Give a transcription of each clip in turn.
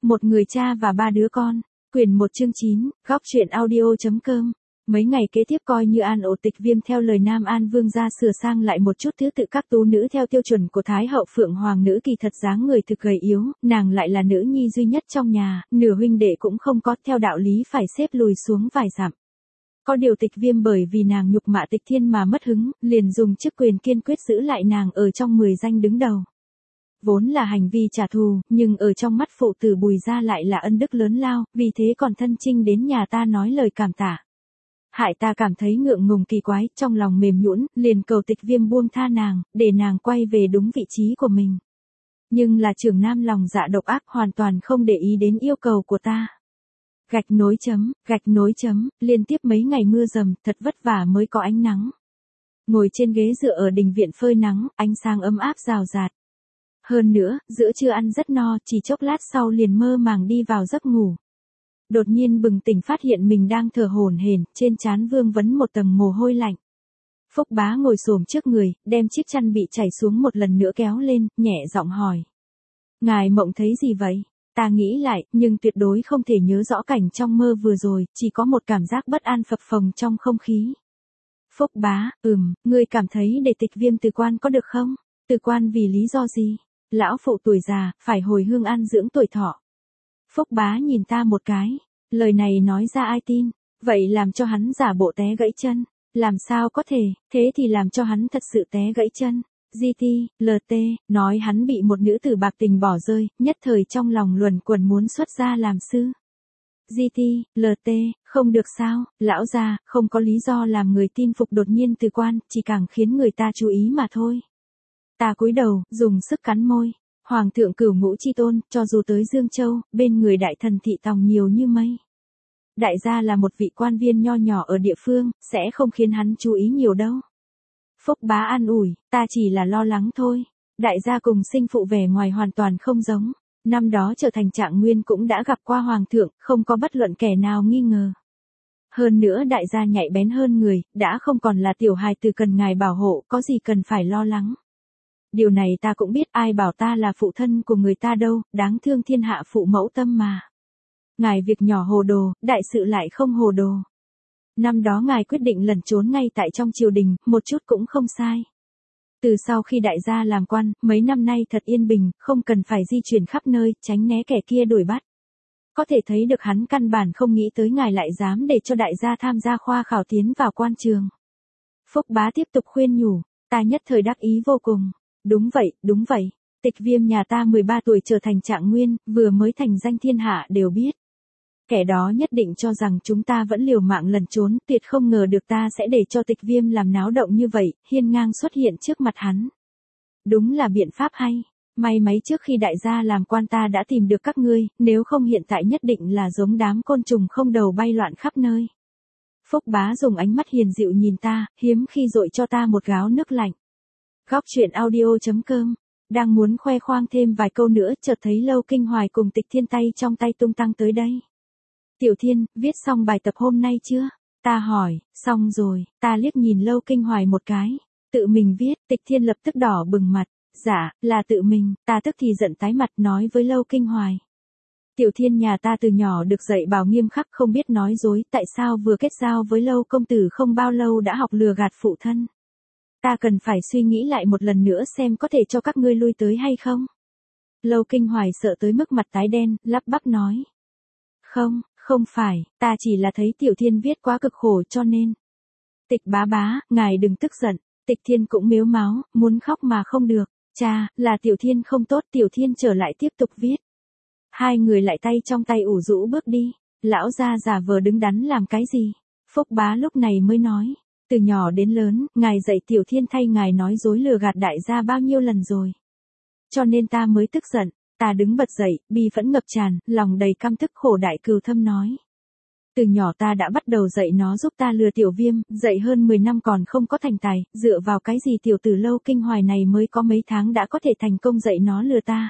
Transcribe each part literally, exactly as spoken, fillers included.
Một người cha và ba đứa con. Quyển một chương chín, góc truyện audio.com. Mấy ngày kế tiếp coi như an ổ Tịch Viêm theo lời Nam An Vương gia sửa sang lại một chút thứ tự các tú nữ theo tiêu chuẩn của Thái hậu Phượng Hoàng nữ kỳ thật dáng người thực gầy yếu, nàng lại là nữ nhi duy nhất trong nhà, nửa huynh đệ cũng không có, theo đạo lý phải xếp lùi xuống vài dặm. Có điều Tịch Viêm bởi vì nàng nhục mạ Tịch Thiên mà mất hứng, liền dùng chức quyền kiên quyết giữ lại nàng ở trong mười danh đứng đầu. Vốn là hành vi trả thù, nhưng ở trong mắt phụ tử Bùi gia lại là ân đức lớn lao, vì thế còn thân chinh đến nhà ta nói lời cảm tạ. Hại ta cảm thấy ngượng ngùng kỳ quái, trong lòng mềm nhũn, liền cầu Tịch Viêm buông tha nàng, để nàng quay về đúng vị trí của mình. Nhưng là trưởng nam lòng dạ độc ác, hoàn toàn không để ý đến yêu cầu của ta. Gạch nối chấm, gạch nối chấm, liên tiếp mấy ngày mưa dầm, thật vất vả mới có ánh nắng. Ngồi trên ghế dựa ở đình viện phơi nắng, ánh sáng ấm áp rào rạt. Hơn nữa, giữa trưa ăn rất no, chỉ chốc lát sau liền mơ màng đi vào giấc ngủ. Đột nhiên bừng tỉnh phát hiện mình đang thở hổn hển, trên trán vương vấn một tầng mồ hôi lạnh. Phúc Bá ngồi xổm trước người, đem chiếc chăn bị chảy xuống một lần nữa kéo lên, nhẹ giọng hỏi. Ngài mộng thấy gì vậy? Ta nghĩ lại, nhưng tuyệt đối không thể nhớ rõ cảnh trong mơ vừa rồi, chỉ có một cảm giác bất an phập phồng trong không khí. Phúc Bá, ừm, ngươi cảm thấy để Tịch Viêm từ quan có được không? Từ quan vì lý do gì? Lão phụ tuổi già, phải hồi hương an dưỡng tuổi thọ. Phúc Bá nhìn ta một cái, lời này nói ra ai tin, vậy làm cho hắn giả bộ té gãy chân, làm sao có thể, thế thì làm cho hắn thật sự té gãy chân. giê tê, lờ tê, nói hắn bị một nữ tử bạc tình bỏ rơi, nhất thời trong lòng luẩn quẩn muốn xuất gia làm sư. giê tê, lờ tê, không được sao, lão già, không có lý do làm người tin phục đột nhiên từ quan, chỉ càng khiến người ta chú ý mà thôi. Ta cúi đầu, dùng sức cắn môi. Hoàng thượng Cửu Ngũ chi tôn, cho dù tới Dương Châu, bên người đại thần thị tòng nhiều như mây. Đại gia là một vị quan viên nho nhỏ ở địa phương, sẽ không khiến hắn chú ý nhiều đâu. Phúc Bá an ủi, ta chỉ là lo lắng thôi. Đại gia cùng sinh phụ vẻ ngoài hoàn toàn không giống. Năm đó trở thành trạng nguyên cũng đã gặp qua Hoàng thượng, không có bất luận kẻ nào nghi ngờ. Hơn nữa đại gia nhạy bén hơn người, đã không còn là tiểu hài tử cần ngài bảo hộ, có gì cần phải lo lắng. Điều này ta cũng biết, ai bảo ta là phụ thân của người ta đâu, đáng thương thiên hạ phụ mẫu tâm mà. Ngài việc nhỏ hồ đồ, đại sự lại không hồ đồ. Năm đó ngài quyết định lẩn trốn ngay tại trong triều đình, một chút cũng không sai. Từ sau khi đại gia làm quan, mấy năm nay thật yên bình, không cần phải di chuyển khắp nơi, tránh né kẻ kia đuổi bắt. Có thể thấy được hắn căn bản không nghĩ tới ngài lại dám để cho đại gia tham gia khoa khảo tiến vào quan trường. Phúc Bá tiếp tục khuyên nhủ, ta nhất thời đắc ý vô cùng. Đúng vậy, đúng vậy, Tịch Viêm nhà ta mười ba tuổi trở thành trạng nguyên, vừa mới thành danh thiên hạ đều biết. Kẻ đó nhất định cho rằng chúng ta vẫn liều mạng lẩn trốn, tuyệt không ngờ được ta sẽ để cho Tịch Viêm làm náo động như vậy, hiên ngang xuất hiện trước mặt hắn. Đúng là biện pháp hay, may mấy trước khi đại gia làm quan ta đã tìm được các ngươi, nếu không hiện tại nhất định là giống đám côn trùng không đầu bay loạn khắp nơi. Phúc Bá dùng ánh mắt hiền dịu nhìn ta, hiếm khi dội cho ta một gáo nước lạnh. Góc truyện audio.com, đang muốn khoe khoang thêm vài câu nữa, chợt thấy Lâu Kinh Hoài cùng Tịch Thiên tay trong tay tung tăng tới đây. Tiểu Thiên, viết xong bài tập hôm nay chưa? Ta hỏi, xong rồi, ta liếc nhìn Lâu Kinh Hoài một cái, tự mình viết, Tịch Thiên lập tức đỏ bừng mặt, dạ, là tự mình, ta tức thì giận tái mặt nói với Lâu Kinh Hoài. Tiểu Thiên nhà ta từ nhỏ được dạy bảo nghiêm khắc không biết nói dối, tại sao vừa kết giao với Lâu công tử không bao lâu đã học lừa gạt phụ thân? Ta cần phải suy nghĩ lại một lần nữa xem có thể cho các ngươi lui tới hay không. Lâu Kinh Hoài sợ tới mức mặt tái đen, lắp bắp nói. Không, không phải, ta chỉ là thấy Tiểu Thiên viết quá cực khổ cho nên. Tịch bá bá, ngài đừng tức giận, Tịch Thiên cũng mếu máo, muốn khóc mà không được. Cha, là Tiểu Thiên không tốt, Tiểu Thiên trở lại tiếp tục viết. Hai người lại tay trong tay ủ rũ bước đi, lão gia giả vờ đứng đắn làm cái gì. Phúc Bá lúc này mới nói. Từ nhỏ đến lớn, ngài dạy Tiểu Thiên thay ngài nói dối lừa gạt đại gia bao nhiêu lần rồi. Cho nên ta mới tức giận, ta đứng bật dậy, bi phẫn ngập tràn, lòng đầy căm tức khổ đại cừu thâm nói. Từ nhỏ ta đã bắt đầu dạy nó giúp ta lừa Tiểu Viêm, dạy hơn mười năm còn không có thành tài, dựa vào cái gì tiểu tử Lâu Kinh Hoài này mới có mấy tháng đã có thể thành công dạy nó lừa ta.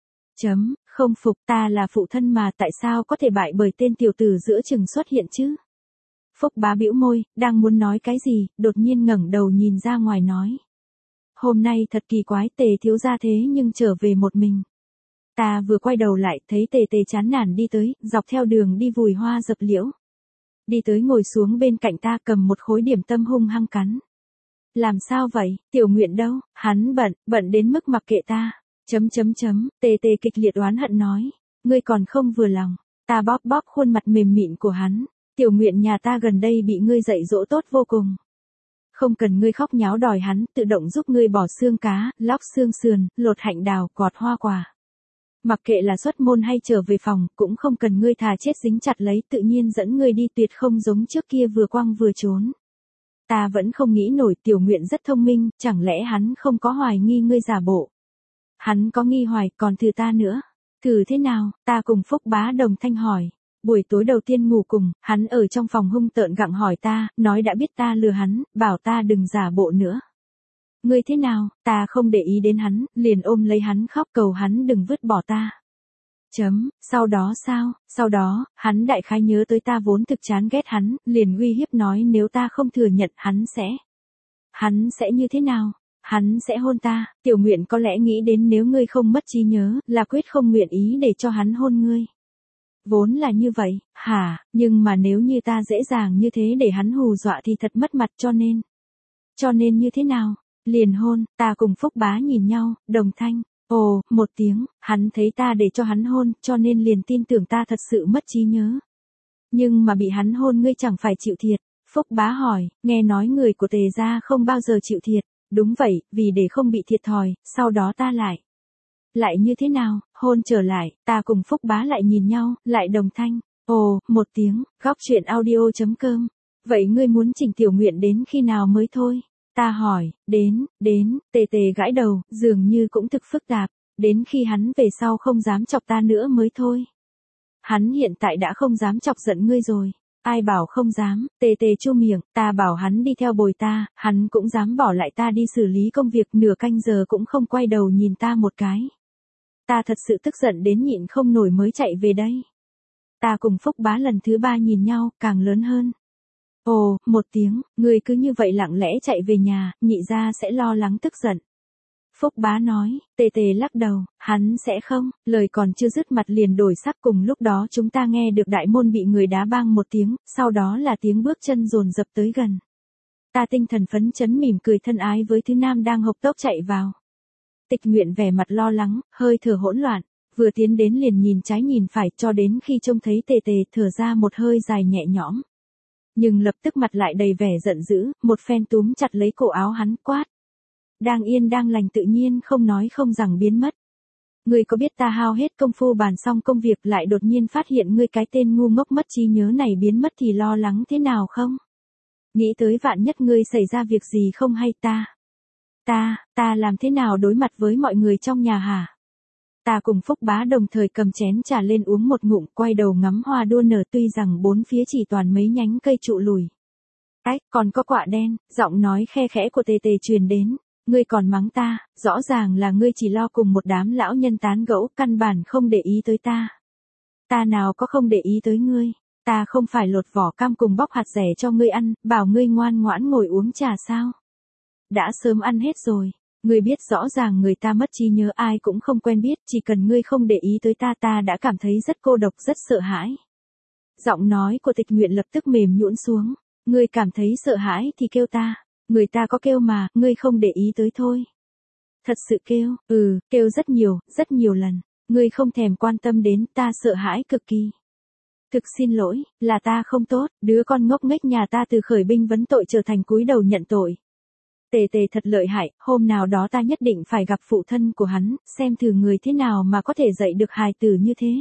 Chấm, không phục, ta là phụ thân mà tại sao có thể bại bởi tên tiểu tử giữa chừng xuất hiện chứ? Phúc Bá bĩu môi, đang muốn nói cái gì, đột nhiên ngẩng đầu nhìn ra ngoài nói. Hôm nay thật kỳ quái, Tề thiếu gia thế nhưng trở về một mình. Ta vừa quay đầu lại, thấy Tề Tề chán nản đi tới, dọc theo đường đi vùi hoa dập liễu. Đi tới ngồi xuống bên cạnh ta, cầm một khối điểm tâm hung hăng cắn. Làm sao vậy, Tiểu Nguyện đâu, hắn bận, bận đến mức mặc kệ ta. Chấm chấm chấm, Tề Tề kịch liệt oán hận nói. Ngươi còn không vừa lòng. Ta bóp bóp khuôn mặt mềm mịn của hắn. Tiểu Nguyện nhà ta gần đây bị ngươi dạy dỗ tốt vô cùng. Không cần ngươi khóc nháo đòi hắn, tự động giúp ngươi bỏ xương cá, lóc xương sườn, lột hạnh đào, quọt hoa quả. Mặc kệ là xuất môn hay trở về phòng, cũng không cần ngươi thà chết dính chặt lấy, tự nhiên dẫn ngươi đi, tuyệt không giống trước kia vừa quăng vừa trốn. Ta vẫn không nghĩ nổi, Tiểu Nguyện rất thông minh, chẳng lẽ hắn không có hoài nghi ngươi giả bộ. Hắn có nghi hoài, còn từ ta nữa. Thử thế nào, ta cùng Phúc Bá đồng thanh hỏi. Buổi tối đầu tiên ngủ cùng, hắn ở trong phòng hung tợn gặng hỏi ta, nói đã biết ta lừa hắn, bảo ta đừng giả bộ nữa. Ngươi thế nào, ta không để ý đến hắn, liền ôm lấy hắn khóc cầu hắn đừng vứt bỏ ta. Chấm, sau đó sao, sau đó, hắn đại khái nhớ tới ta vốn thực chán ghét hắn, liền uy hiếp nói nếu ta không thừa nhận hắn sẽ. Hắn sẽ như thế nào? Hắn sẽ hôn ta. Tiểu Nguyện có lẽ nghĩ đến nếu ngươi không mất trí nhớ, là quyết không nguyện ý để cho hắn hôn ngươi. Vốn là như vậy, hả, nhưng mà nếu như ta dễ dàng như thế để hắn hù dọa thì thật mất mặt, cho nên. Cho nên như thế nào? Liền hôn. Ta cùng Phúc Bá nhìn nhau, đồng thanh. Ồ, một tiếng, hắn thấy ta để cho hắn hôn, cho nên liền tin tưởng ta thật sự mất trí nhớ. Nhưng mà bị hắn hôn ngươi chẳng phải chịu thiệt. Phúc Bá hỏi, nghe nói người của Tề gia không bao giờ chịu thiệt. Đúng vậy, vì để không bị thiệt thòi, sau đó ta lại. Lại như thế nào, hôn trở lại, ta cùng Phúc Bá lại nhìn nhau, lại đồng thanh. Ồ, một tiếng, góc truyện audio chấm com. Vậy ngươi muốn chỉnh Tiểu Nguyện đến khi nào mới thôi? Ta hỏi, đến, đến, Tề Tề gãi đầu, dường như cũng thực phức tạp, đến khi hắn về sau không dám chọc ta nữa mới thôi. Hắn hiện tại đã không dám chọc giận ngươi rồi. Ai bảo không dám, Tề Tề chu miệng, ta bảo hắn đi theo bồi ta, hắn cũng dám bỏ lại ta đi xử lý công việc, nửa canh giờ cũng không quay đầu nhìn ta một cái. Ta thật sự tức giận đến nhịn không nổi mới chạy về đây. Ta cùng Phúc Bá lần thứ ba nhìn nhau, càng lớn hơn. Ồ, một tiếng, người cứ như vậy lặng lẽ chạy về nhà, nhị gia sẽ lo lắng tức giận. Phúc Bá nói, Tề Tề lắc đầu, hắn sẽ không, lời còn chưa dứt mặt liền đổi sắc, cùng lúc đó chúng ta nghe được đại môn bị người đá bang một tiếng, sau đó là tiếng bước chân dồn dập tới gần. Ta tinh thần phấn chấn mỉm cười thân ái với thứ nam đang hộc tốc chạy vào. Tịch Nguyện vẻ mặt lo lắng, hơi thở hỗn loạn, vừa tiến đến liền nhìn trái nhìn phải cho đến khi trông thấy Tề Tề thở ra một hơi dài nhẹ nhõm. Nhưng lập tức mặt lại đầy vẻ giận dữ, một phen túm chặt lấy cổ áo hắn quát. Đang yên đang lành tự nhiên không nói không rằng biến mất. Ngươi có biết ta hao hết công phu bàn xong công việc lại đột nhiên phát hiện ngươi cái tên ngu ngốc mất trí nhớ này biến mất thì lo lắng thế nào không? Nghĩ tới vạn nhất ngươi xảy ra việc gì không hay ta. Ta, ta làm thế nào đối mặt với mọi người trong nhà hả? Ta cùng Phúc Bá đồng thời cầm chén trà lên uống một ngụm, quay đầu ngắm hoa đua nở, tuy rằng bốn phía chỉ toàn mấy nhánh cây trụ lùi. Ách, còn có quạ đen, giọng nói khe khẽ của Tề Tề truyền đến. Ngươi còn mắng ta, rõ ràng là ngươi chỉ lo cùng một đám lão nhân tán gẫu, căn bản không để ý tới ta. Ta nào có không để ý tới ngươi, ta không phải lột vỏ cam cùng bóc hạt rẻ cho ngươi ăn, bảo ngươi ngoan ngoãn ngồi uống trà sao? Đã sớm ăn hết rồi, ngươi biết rõ ràng người ta mất trí nhớ ai cũng không quen biết, chỉ cần ngươi không để ý tới ta ta đã cảm thấy rất cô độc rất sợ hãi. Giọng nói của Tịch Nguyện lập tức mềm nhũn xuống, ngươi cảm thấy sợ hãi thì kêu ta. Người ta có kêu mà, ngươi không để ý tới thôi. Thật sự kêu, ừ, kêu rất nhiều, rất nhiều lần. Ngươi không thèm quan tâm đến, ta sợ hãi cực kỳ. Thực xin lỗi, là ta không tốt, đứa con ngốc nghếch nhà ta từ khởi binh vấn tội trở thành cúi đầu nhận tội. Tề Tề thật lợi hại, hôm nào đó ta nhất định phải gặp phụ thân của hắn, xem thử người thế nào mà có thể dạy được hài tử như thế.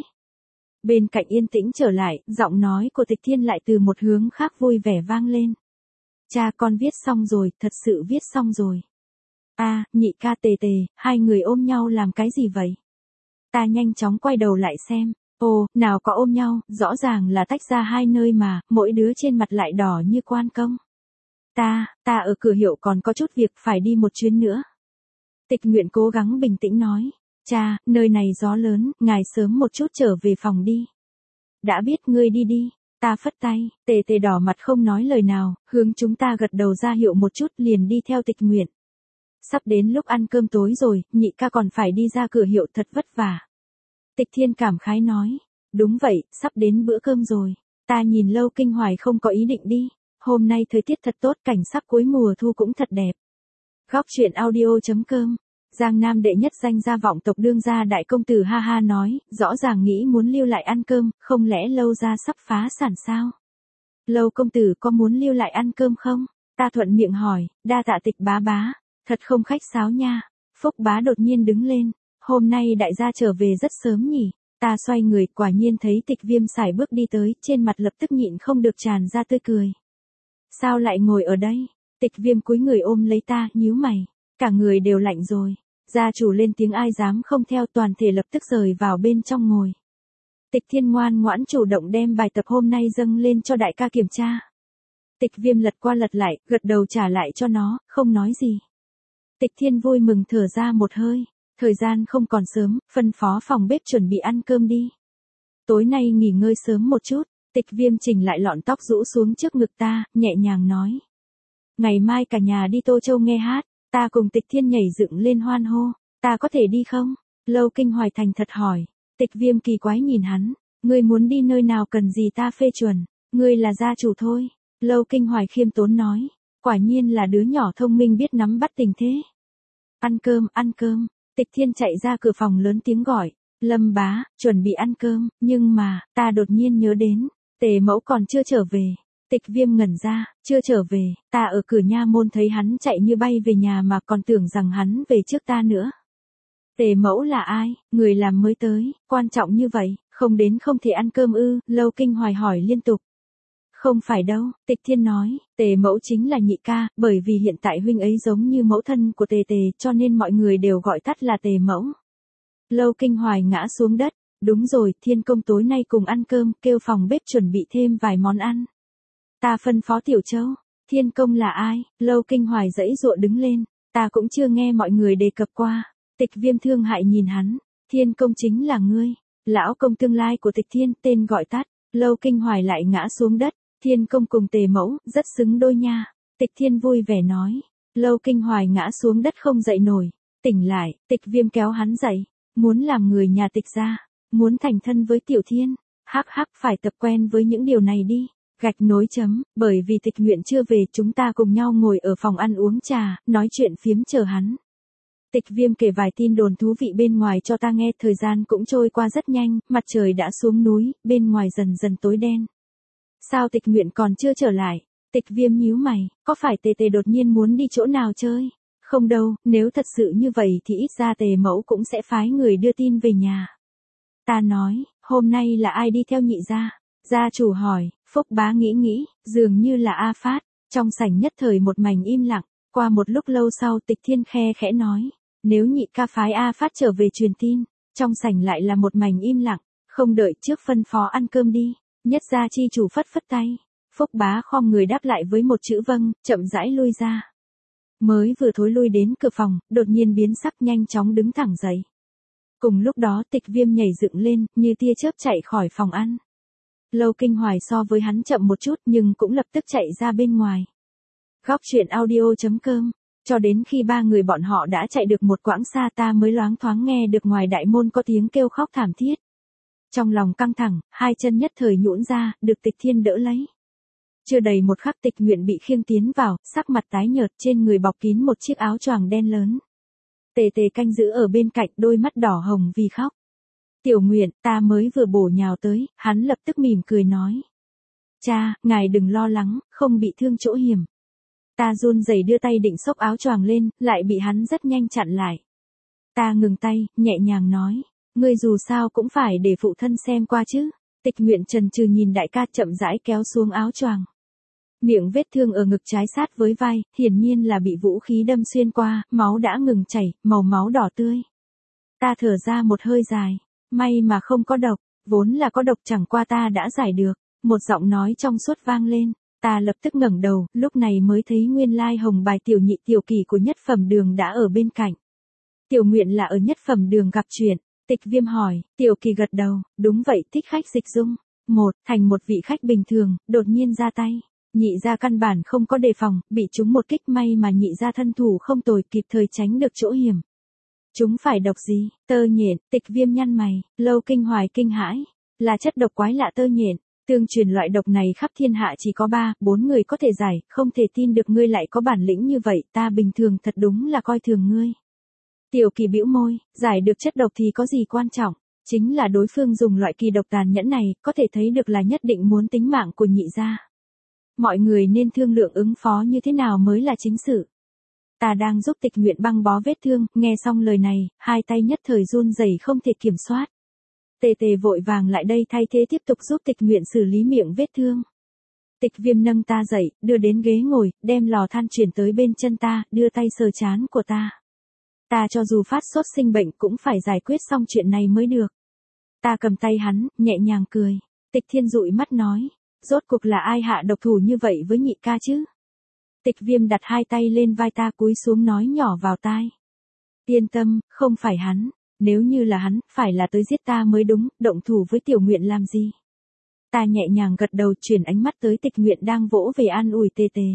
Bên cạnh yên tĩnh trở lại, giọng nói của Tịch Thiên lại từ một hướng khác vui vẻ vang lên. Cha con viết xong rồi, thật sự viết xong rồi. A, à, nhị ca Tề Tề, hai người ôm nhau làm cái gì vậy? Ta nhanh chóng quay đầu lại xem. Ồ, nào có ôm nhau, rõ ràng là tách ra hai nơi mà, mỗi đứa trên mặt lại đỏ như quan công. Ta, ta ở cửa hiệu còn có chút việc phải đi một chuyến nữa. Tịch Nguyện cố gắng bình tĩnh nói. Cha, nơi này gió lớn, ngài sớm một chút trở về phòng đi. Đã biết ngươi đi đi. Ta phất tay, Tề Tề đỏ mặt không nói lời nào, hướng chúng ta gật đầu ra hiệu một chút liền đi theo Tịch Nguyện. Sắp đến lúc ăn cơm tối rồi, nhị ca còn phải đi ra cửa hiệu thật vất vả. Tịch Thiên cảm khái nói. Đúng vậy, sắp đến bữa cơm rồi. Ta nhìn Lâu Kinh Hoài không có ý định đi. Hôm nay thời tiết thật tốt, cảnh sắc cuối mùa thu cũng thật đẹp. Góc truyện audio.com. Giang Nam đệ nhất danh gia vọng tộc đương gia đại công tử ha ha nói, rõ ràng nghĩ muốn lưu lại ăn cơm, không lẽ Lâu gia sắp phá sản sao? Lâu công tử có muốn lưu lại ăn cơm không? Ta thuận miệng hỏi, đa tạ Tịch bá bá, thật không khách sáo nha. Phúc bá đột nhiên đứng lên, hôm nay đại gia trở về rất sớm nhỉ? Ta xoay người, quả nhiên thấy Tịch Viêm sải bước đi tới, trên mặt lập tức nhịn không được tràn ra tươi cười. Sao lại ngồi ở đây? Tịch Viêm cúi người ôm lấy ta, nhíu mày, cả người đều lạnh rồi. Gia chủ lên tiếng ai dám không theo, toàn thể lập tức rời vào bên trong ngồi. Tịch Thiên ngoan ngoãn chủ động đem bài tập hôm nay dâng lên cho đại ca kiểm tra. Tịch Viêm lật qua lật lại, gật đầu trả lại cho nó, không nói gì. Tịch Thiên vui mừng thở ra một hơi, thời gian không còn sớm, phân phó phòng bếp chuẩn bị ăn cơm đi. Tối nay nghỉ ngơi sớm một chút. Tịch Viêm chỉnh lại lọn tóc rũ xuống trước ngực ta, nhẹ nhàng nói. Ngày mai cả nhà đi Tô Châu nghe hát, ta cùng Tịch Thiên nhảy dựng lên hoan hô, ta có thể đi không? Lâu Kinh Hoài thành thật hỏi. Tịch Viêm kỳ quái nhìn hắn, ngươi muốn đi nơi nào cần gì ta phê chuẩn, ngươi là gia chủ thôi. Lâu Kinh Hoài khiêm tốn nói, quả nhiên là đứa nhỏ thông minh biết nắm bắt tình thế. Ăn cơm, ăn cơm. Tịch Thiên chạy ra cửa phòng lớn tiếng gọi, Lâm bá, chuẩn bị ăn cơm, nhưng mà, ta đột nhiên nhớ đến, Tề mẫu còn chưa trở về. Tịch Viêm ngẩn ra, chưa trở về, ta ở cửa nha môn thấy hắn chạy như bay về nhà mà còn tưởng rằng hắn về trước ta nữa. Tề mẫu là ai, người làm mới tới, quan trọng như vậy, không đến không thể ăn cơm ư? Lâu Kinh Hoài hỏi liên tục. Không phải đâu, Tịch Thiên nói, Tề mẫu chính là nhị ca, bởi vì hiện tại huynh ấy giống như mẫu thân của Tề Tề cho nên mọi người đều gọi tắt là Tề mẫu. Lâu Kinh Hoài ngã xuống đất, đúng rồi, Thiên công tối nay cùng ăn cơm, kêu phòng bếp chuẩn bị thêm vài món ăn. Ta phân phó Tiểu Châu. Thiên công là ai? Lâu Kinh Hoài giãy giụa đứng lên, ta cũng chưa nghe mọi người đề cập qua. Tịch Viêm thương hại nhìn hắn, Thiên công chính là ngươi, lão công tương lai của Tịch Thiên, tên gọi tắt. Lâu Kinh Hoài lại ngã xuống đất, Thiên công cùng Tề mẫu, rất xứng đôi nha. Tịch Thiên vui vẻ nói. Lâu Kinh Hoài ngã xuống đất không dậy nổi, tỉnh lại, Tịch Viêm kéo hắn dậy, muốn làm người nhà Tịch gia, muốn thành thân với Tiểu Thiên, hắc hắc phải tập quen với những điều này đi. Gạch nối chấm, bởi vì Tịch Nguyện chưa về, chúng ta cùng nhau ngồi ở phòng ăn uống trà, nói chuyện phiếm chờ hắn. Tịch Viêm kể vài tin đồn thú vị bên ngoài cho ta nghe, thời gian cũng trôi qua rất nhanh, mặt trời đã xuống núi, bên ngoài dần dần tối đen. Sao Tịch Nguyện còn chưa trở lại? Tịch Viêm nhíu mày, có phải Tề Tề đột nhiên muốn đi chỗ nào chơi? Không đâu, nếu thật sự như vậy thì ít ra Tề mẫu cũng sẽ phái người đưa tin về nhà. Ta nói, hôm nay là ai đi theo nhị gia? Gia chủ hỏi. Phúc bá nghĩ nghĩ, dường như là A Phát. Trong sảnh nhất thời một mảnh im lặng, qua một lúc lâu sau Tịch Thiên khe khẽ nói, nếu nhị ca phái A Phát trở về truyền tin. Trong sảnh lại là một mảnh im lặng, không đợi trước phân phó ăn cơm đi. Nhất gia chi chủ phất phất tay, Phúc bá khom người đáp lại với một chữ vâng, chậm rãi lui ra. Mới vừa thối lui đến cửa phòng, đột nhiên biến sắc nhanh chóng đứng thẳng dậy. Cùng lúc đó Tịch Viêm nhảy dựng lên, như tia chớp chạy khỏi phòng ăn. Lâu Kinh Hoài so với hắn chậm một chút nhưng cũng lập tức chạy ra bên ngoài. Góc truyện audio.com. Cho đến khi ba người bọn họ đã chạy được một quãng xa ta mới loáng thoáng nghe được ngoài đại môn có tiếng kêu khóc thảm thiết. Trong lòng căng thẳng, hai chân nhất thời nhũn ra, được Tịch Thiên đỡ lấy. Chưa đầy một khắc Tịch Nguyện bị khiêng tiến vào, sắc mặt tái nhợt, trên người bọc kín một chiếc áo choàng đen lớn. Tề Tề canh giữ ở bên cạnh, đôi mắt đỏ hồng vì khóc. Tiểu Nguyện, ta mới vừa bổ nhào tới, hắn lập tức mỉm cười nói. Cha, ngài đừng lo lắng, không bị thương chỗ hiểm. Ta run rẩy đưa tay định xốc áo choàng lên, lại bị hắn rất nhanh chặn lại. Ta ngừng tay, nhẹ nhàng nói, ngươi dù sao cũng phải để phụ thân xem qua chứ. Tịch Nguyện chần chừ nhìn đại ca chậm rãi kéo xuống áo choàng. Miệng vết thương ở ngực trái sát với vai, hiển nhiên là bị vũ khí đâm xuyên qua, máu đã ngừng chảy, màu máu đỏ tươi. Ta thở ra một hơi dài, may mà không có độc, vốn là có độc chẳng qua ta đã giải được. Một giọng nói trong suốt vang lên, ta lập tức ngẩng đầu, lúc này mới thấy nguyên lai hồng bài tiểu nhị Tiểu Kỳ của nhất phẩm đường đã ở bên cạnh. Tiểu Nguyện là ở nhất phẩm đường gặp chuyện. Tịch Viêm hỏi, Tiểu Kỳ gật đầu, đúng vậy, thích khách dịch dung. Một, thành một vị khách bình thường, đột nhiên ra tay. Nhị gia căn bản không có đề phòng, bị trúng một kích, may mà nhị gia thân thủ không tồi, kịp thời tránh được chỗ hiểm. Chúng phải độc gì? Tơ nhện, Tịch Viêm nhăn mày, Lâu Kinh Hoài kinh hãi, là chất độc quái lạ tơ nhện. Tương truyền loại độc này khắp thiên hạ chỉ có ba, bốn người có thể giải, không thể tin được ngươi lại có bản lĩnh như vậy, ta bình thường thật đúng là coi thường ngươi. Tiểu Kỳ bĩu môi, giải được chất độc thì có gì quan trọng, chính là đối phương dùng loại kỳ độc tàn nhẫn này, có thể thấy được là nhất định muốn tính mạng của nhị gia. Mọi người nên thương lượng ứng phó như thế nào mới là chính sự. Ta đang giúp Tịch Nguyện băng bó vết thương, nghe xong lời này, hai tay nhất thời run rẩy không thể kiểm soát. Tề Tề vội vàng lại đây thay thế tiếp tục giúp Tịch Nguyện xử lý miệng vết thương. Tịch Viêm nâng ta dậy, đưa đến ghế ngồi, đem lò than chuyển tới bên chân ta, đưa tay sờ trán của ta. Ta cho dù phát sốt sinh bệnh cũng phải giải quyết xong chuyện này mới được. Ta cầm tay hắn, nhẹ nhàng cười. Tịch Thiên dụi mắt nói, rốt cuộc là ai hạ độc thủ như vậy với nhị ca chứ? Tịch Viêm đặt hai tay lên vai ta cúi xuống nói nhỏ vào tai. Yên tâm, không phải hắn. Nếu như là hắn, phải là tới giết ta mới đúng, động thủ với Tiểu Nguyện làm gì? Ta nhẹ nhàng gật đầu chuyển ánh mắt tới Tịch Nguyện đang vỗ về an ủi Tề Tề.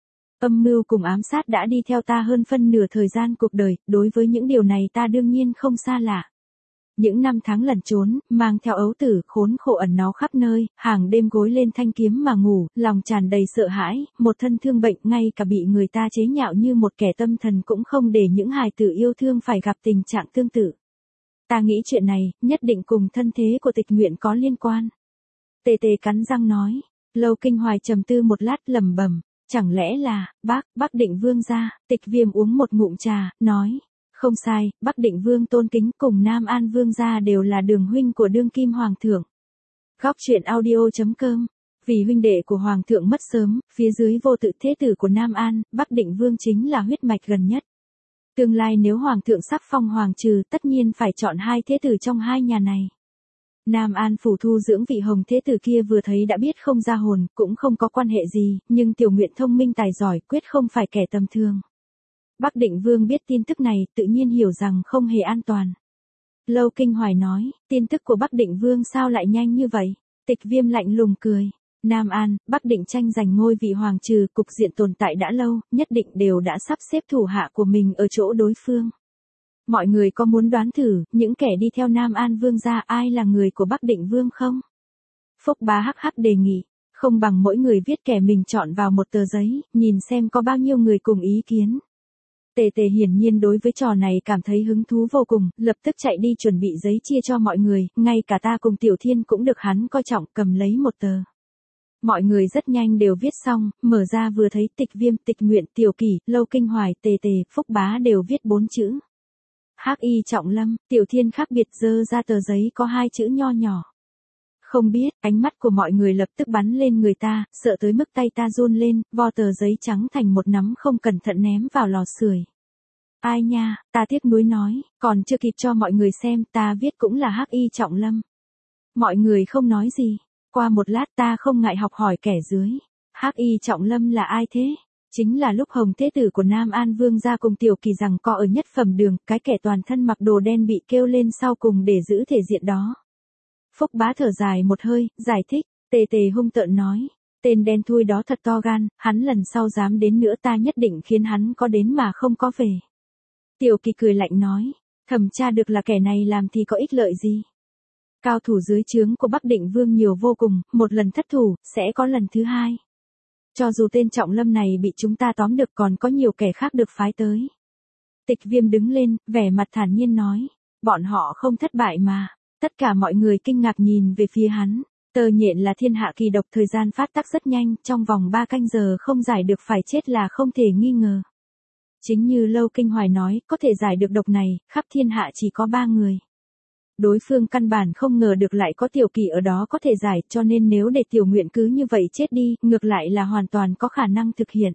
Âm mưu cùng ám sát đã đi theo ta hơn phân nửa thời gian cuộc đời, đối với những điều này ta đương nhiên không xa lạ. Những năm tháng lẩn trốn, mang theo ấu tử, khốn khổ ẩn náu khắp nơi, hàng đêm gối lên thanh kiếm mà ngủ, lòng tràn đầy sợ hãi, một thân thương bệnh ngay cả bị người ta chế nhạo như một kẻ tâm thần cũng không để những hài tử yêu thương phải gặp tình trạng tương tự. Ta nghĩ chuyện này, nhất định cùng thân thế của Tịch Nguyện có liên quan. Tề Tề cắn răng nói, Lâu Kinh Hoài trầm tư một lát lẩm bẩm, chẳng lẽ là, bác, Bắc Định Vương gia? Tịch Viêm uống một ngụm trà, nói, không sai, Bắc Định Vương tôn kính cùng Nam An Vương gia đều là đường huynh của đương kim hoàng thượng. Góc truyện audio chấm com. Vì huynh đệ của hoàng thượng mất sớm, phía dưới vô tự thế tử của Nam An, Bắc Định Vương chính là huyết mạch gần nhất. Tương lai nếu hoàng thượng sắc phong hoàng trừ, tất nhiên phải chọn hai thế tử trong hai nhà này. Nam An phủ thu dưỡng vị hồng thế tử kia vừa thấy đã biết không ra hồn, cũng không có quan hệ gì, nhưng Tiểu Nguyện thông minh tài giỏi, quyết không phải kẻ tầm thường. Bắc Định Vương biết tin tức này, tự nhiên hiểu rằng không hề an toàn. Lâu Kinh Hoài nói, tin tức của Bắc Định Vương sao lại nhanh như vậy? Tịch Viêm lạnh lùng cười. Nam An, Bắc Định tranh giành ngôi vị hoàng trừ, cục diện tồn tại đã lâu, nhất định đều đã sắp xếp thủ hạ của mình ở chỗ đối phương. Mọi người có muốn đoán thử, những kẻ đi theo Nam An Vương gia ai là người của Bắc Định Vương không? Phúc Bá hắc hắc đề nghị, không bằng mỗi người viết kẻ mình chọn vào một tờ giấy, nhìn xem có bao nhiêu người cùng ý kiến. Tề Tề hiển nhiên đối với trò này cảm thấy hứng thú vô cùng, lập tức chạy đi chuẩn bị giấy chia cho mọi người, ngay cả ta cùng Tiểu Thiên cũng được hắn coi trọng cầm lấy một tờ. Mọi người rất nhanh đều viết xong, mở ra vừa thấy Tịch Viêm, Tịch Nguyện, Tiểu Kỳ, Lâu Kinh Hoài, Tề Tề, Phúc Bá đều viết bốn chữ. Hắc Y Trọng Lâm, Tiểu Thiên khác biệt giơ ra tờ giấy có hai chữ nho nhỏ. Không biết, ánh mắt của mọi người lập tức bắn lên người ta, sợ tới mức tay ta run lên, vo tờ giấy trắng thành một nắm không cẩn thận ném vào lò sưởi. Ai nha, ta tiếc nuối nói, còn chưa kịp cho mọi người xem, ta viết cũng là Hắc Y Trọng Lâm. Mọi người không nói gì. Qua một lát ta không ngại học hỏi kẻ dưới. Hắc Y Trọng Lâm là ai thế? Chính là lúc hồng thế tử của Nam An Vương gia cùng Tiểu Kỳ rằng co ở nhất phẩm đường, cái kẻ toàn thân mặc đồ đen bị kêu lên sau cùng để giữ thể diện đó. Phúc Bá thở dài một hơi, giải thích, Tề Tề hung tợn nói, tên đen thui đó thật to gan, hắn lần sau dám đến nữa ta nhất định khiến hắn có đến mà không có về. Tiểu Kỳ cười lạnh nói, thẩm tra được là kẻ này làm thì có ích lợi gì? Cao thủ dưới trướng của Bắc Định Vương nhiều vô cùng, một lần thất thủ, sẽ có lần thứ hai. Cho dù tên Trọng Lâm này bị chúng ta tóm được còn có nhiều kẻ khác được phái tới. Tịch Viêm đứng lên, vẻ mặt thản nhiên nói, bọn họ không thất bại mà. Tất cả mọi người kinh ngạc nhìn về phía hắn. Tơ nhện là thiên hạ kỳ độc, thời gian phát tác rất nhanh, trong vòng ba canh giờ không giải được phải chết là không thể nghi ngờ. Chính như Lâu Kinh Hoài nói, có thể giải được độc này, khắp thiên hạ chỉ có ba người. Đối phương căn bản không ngờ được lại có Tiểu Kỳ ở đó có thể giải, cho nên nếu để Tiểu Nguyện cứ như vậy chết đi, ngược lại là hoàn toàn có khả năng thực hiện.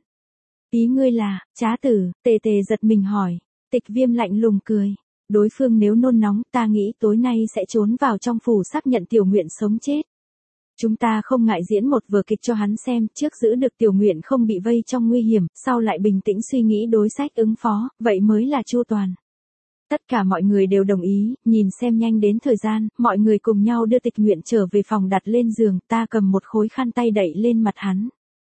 Ý ngươi là, Trá Tử? Tề Tề giật mình hỏi. Tịch Viêm lạnh lùng cười. Đối phương nếu nôn nóng, ta nghĩ tối nay sẽ trốn vào trong phủ xác nhận Tiểu Nguyện sống chết. Chúng ta không ngại diễn một vở kịch cho hắn xem, trước giữ được Tiểu Nguyện không bị vây trong nguy hiểm, sau lại bình tĩnh suy nghĩ đối sách ứng phó, vậy mới là chu toàn. Tất cả mọi người đều đồng ý, nhìn xem nhanh đến thời gian, mọi người cùng nhau đưa Tịch Nguyện trở về phòng đặt lên giường, ta cầm một khối khăn tay đậy lên mặt hắn.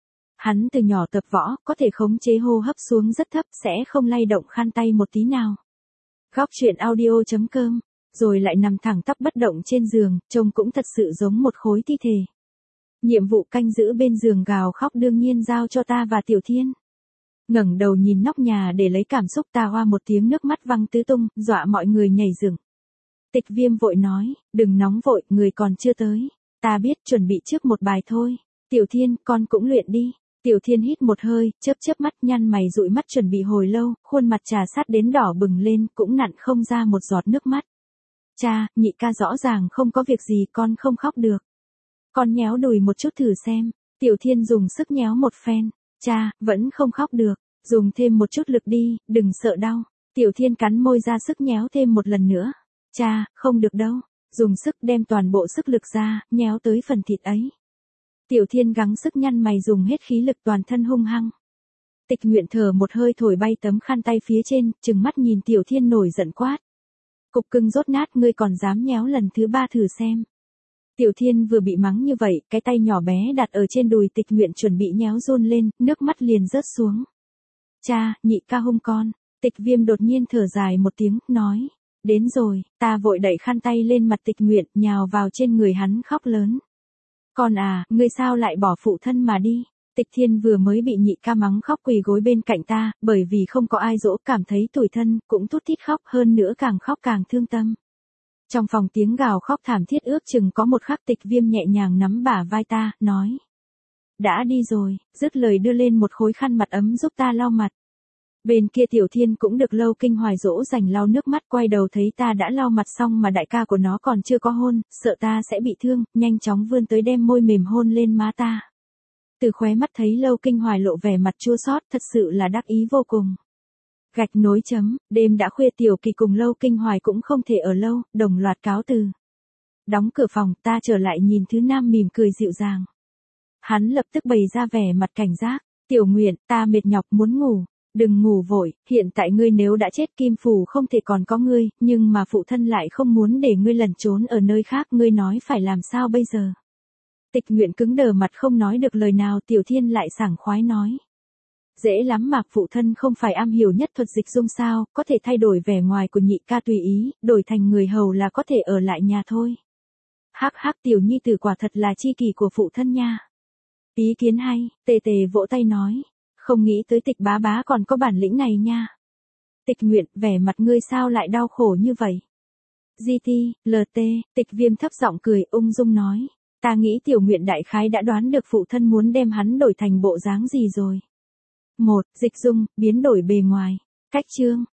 Hắn từ nhỏ tập võ, có thể khống chế hô hấp xuống rất thấp, sẽ không lay động khăn tay một tí nào. Góc chuyện audio.com, rồi lại nằm thẳng tắp bất động trên giường, trông cũng thật sự giống một khối thi thể. Nhiệm vụ canh giữ bên giường gào khóc đương nhiên giao cho ta và Tiểu Thiên. Ngẩng đầu nhìn nóc nhà để lấy cảm xúc, ta hoa một tiếng nước mắt văng tứ tung, dọa mọi người nhảy dựng. Tịch Viêm vội nói, đừng nóng vội, người còn chưa tới. Ta biết, chuẩn bị trước một bài thôi. Tiểu Thiên, con cũng luyện đi. Tiểu Thiên hít một hơi, chớp chớp mắt, nhăn mày dụi mắt chuẩn bị hồi lâu, khuôn mặt trà sát đến đỏ bừng lên, cũng nặn không ra một giọt nước mắt. Cha, nhị ca rõ ràng không có việc gì, con không khóc được. Con nhéo đùi một chút thử xem. Tiểu Thiên dùng sức nhéo một phen. Cha, vẫn không khóc được. Dùng thêm một chút lực đi, đừng sợ đau. Tiểu Thiên cắn môi ra sức nhéo thêm một lần nữa. Cha, không được đâu. Dùng sức đem toàn bộ sức lực ra, nhéo tới phần thịt ấy. Tiểu Thiên gắng sức nhăn mày dùng hết khí lực toàn thân hung hăng. Tịch Nguyện thở một hơi thổi bay tấm khăn tay phía trên, trừng mắt nhìn Tiểu Thiên nổi giận quát. Cục cưng rốt nát, ngươi còn dám nhéo lần thứ ba thử xem. Tiểu Thiên vừa bị mắng như vậy, cái tay nhỏ bé đặt ở trên đùi Tịch Nguyện chuẩn bị nhéo run lên, nước mắt liền rớt xuống. Cha, nhị ca hung con. Tịch Viêm đột nhiên thở dài một tiếng, nói. Đến rồi, ta vội đẩy khăn tay lên mặt Tịch Nguyện, nhào vào trên người hắn khóc lớn. Con à, ngươi sao lại bỏ phụ thân mà đi? Tịch Thiên vừa mới bị nhị ca mắng khóc quỳ gối bên cạnh ta, bởi vì không có ai dỗ cảm thấy tủi thân, cũng thút thít khóc, hơn nữa càng khóc càng thương tâm. Trong phòng tiếng gào khóc thảm thiết ước chừng có một khắc. Tịch Viêm nhẹ nhàng nắm bả vai ta, nói. Đã đi rồi, dứt lời đưa lên một khối khăn mặt ấm giúp ta lau mặt. Bên kia Tiểu Thiên cũng được Lâu Kinh Hoài dỗ dành lau nước mắt, quay đầu thấy ta đã lau mặt xong mà đại ca của nó còn chưa có hôn, sợ ta sẽ bị thương, nhanh chóng vươn tới đem môi mềm hôn lên má ta. Từ khóe mắt thấy Lâu Kinh Hoài lộ vẻ mặt chua xót, thật sự là đắc ý vô cùng. Gạch nối chấm, đêm đã khuya, Tiểu Kỳ cùng Lâu Kinh Hoài cũng không thể ở lâu, đồng loạt cáo từ. Đóng cửa phòng, ta trở lại nhìn Thứ Nam mỉm cười dịu dàng. Hắn lập tức bày ra vẻ mặt cảnh giác. Tiểu Nguyện, ta mệt nhọc muốn ngủ. Đừng ngủ vội, hiện tại ngươi nếu đã chết, Kim Phủ không thể còn có ngươi, nhưng mà phụ thân lại không muốn để ngươi lẩn trốn ở nơi khác, ngươi nói phải làm sao bây giờ? Tịch Nguyện cứng đờ mặt không nói được lời nào. Tiểu Thiên lại sảng khoái nói. Dễ lắm mà, phụ thân không phải am hiểu nhất thuật dịch dung sao, có thể thay đổi vẻ ngoài của nhị ca tùy ý, đổi thành người hầu là có thể ở lại nhà thôi. Hắc hắc, Tiểu Nhi tử quả thật là chi kỷ của phụ thân nha. Ý kiến hay, Tề Tề vỗ tay nói. Không nghĩ tới Tịch bá bá còn có bản lĩnh này nha. Tịch Nguyện, vẻ mặt ngươi sao lại đau khổ như vậy? giê tê, lờ tê, Tịch Viêm thấp giọng cười, ung dung nói. Ta nghĩ Tiểu Nguyện đại khái đã đoán được phụ thân muốn đem hắn đổi thành bộ dáng gì rồi. một. Dịch dung, biến đổi bề ngoài. Cách chương.